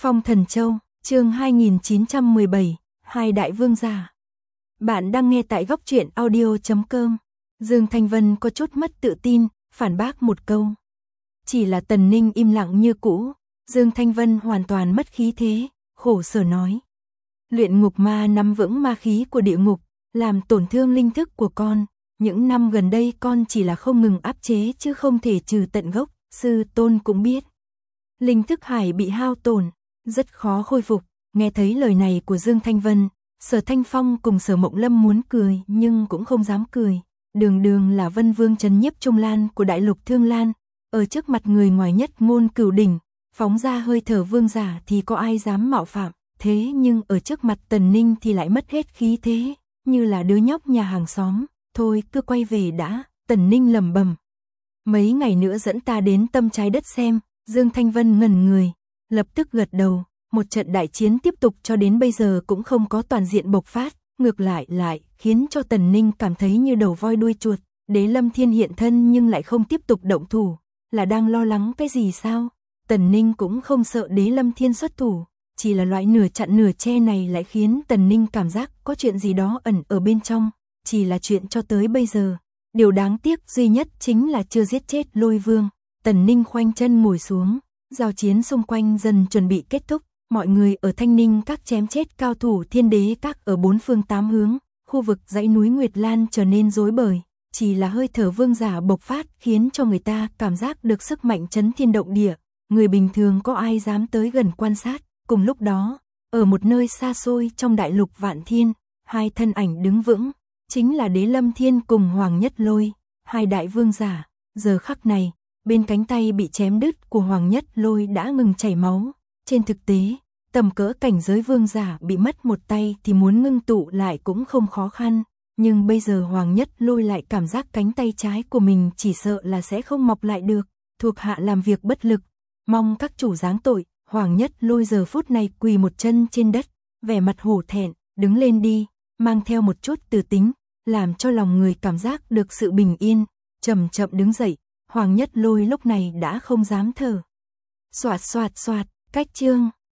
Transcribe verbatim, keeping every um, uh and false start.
Phong Thần Châu, chương hai nghìn chín trăm mười bảy, Hai đại vương giả. Bạn đang nghe tại góc truyện audio chấm com. Dương Thanh Vân có chút mất tự tin, phản bác một câu. Chỉ là Tần Ninh im lặng như cũ, Dương Thanh Vân hoàn toàn mất khí thế, khổ sở nói. Luyện ngục ma nắm vững ma khí của địa ngục, làm tổn thương linh thức của con. Những năm gần đây con chỉ là không ngừng áp chế chứ không thể trừ tận gốc, sư tôn cũng biết. Linh thức hải bị hao tổn, rất khó khôi phục. Nghe thấy lời này của Dương Thanh Vân, Sở Thanh Phong cùng Sở Mộng Lâm muốn cười nhưng cũng không dám cười. Đường đường là Vân Vương trấn nhiếp Trung Lan của đại lục Thương Lan, ở trước mặt người ngoài nhất ngôn cửu đỉnh, phóng ra hơi thở vương giả thì có ai dám mạo phạm. Thế nhưng ở trước mặt Tần Ninh thì lại mất hết khí thế, như là đứa nhóc nhà hàng xóm. Thôi cứ quay về đã, Tần Ninh lẩm bẩm. Mấy ngày nữa dẫn ta đến tâm trái đất xem. Dương Thanh Vân ngẩn người, lập tức gật đầu. Một trận đại chiến tiếp tục cho đến bây giờ cũng không có toàn diện bộc phát, ngược lại lại khiến cho Tần Ninh cảm thấy như đầu voi đuôi chuột. Đế Lâm Thiên hiện thân nhưng lại không tiếp tục động thủ, là đang lo lắng cái gì sao? Tần Ninh cũng không sợ Đế Lâm Thiên xuất thủ, chỉ là loại nửa chặn nửa che này lại khiến Tần Ninh cảm giác có chuyện gì đó ẩn ở bên trong. Chỉ là chuyện cho tới bây giờ, điều đáng tiếc duy nhất chính là chưa giết chết Lôi Vương. Tần Ninh khoanh chân ngồi xuống, giao chiến xung quanh dần chuẩn bị kết thúc. Mọi người ở Thanh Ninh các chém chết cao thủ Thiên Đế các ở bốn phương tám hướng, khu vực dãy núi Nguyệt Lan trở nên rối bời. Chỉ là hơi thở vương giả bộc phát khiến cho người ta cảm giác được sức mạnh chấn thiên động địa. Người bình thường có ai dám tới gần quan sát. Cùng lúc đó, ở một nơi xa xôi trong đại lục Vạn Thiên, hai thân ảnh đứng vững, chính là Đế Lâm Thiên cùng Hoàng Nhất Lôi, hai đại vương giả. Giờ khắc này, bên cánh tay bị chém đứt của Hoàng Nhất Lôi đã ngừng chảy máu. Trên thực tế, tầm cỡ cảnh giới vương giả bị mất một tay thì muốn ngưng tụ lại cũng không khó khăn. Nhưng bây giờ Hoàng Nhất Lôi lại cảm giác cánh tay trái của mình chỉ sợ là sẽ không mọc lại được. Thuộc hạ làm việc bất lực, mong các chủ giáng tội. Hoàng Nhất Lôi giờ phút này quỳ một chân trên đất, vẻ mặt hổ thẹn, đứng lên đi, mang theo một chút từ tính, làm cho lòng người cảm giác được sự bình yên. Chậm chậm đứng dậy, Hoàng Nhất Lôi lúc này đã không dám thở. Soạt soạt soạt, cách chương.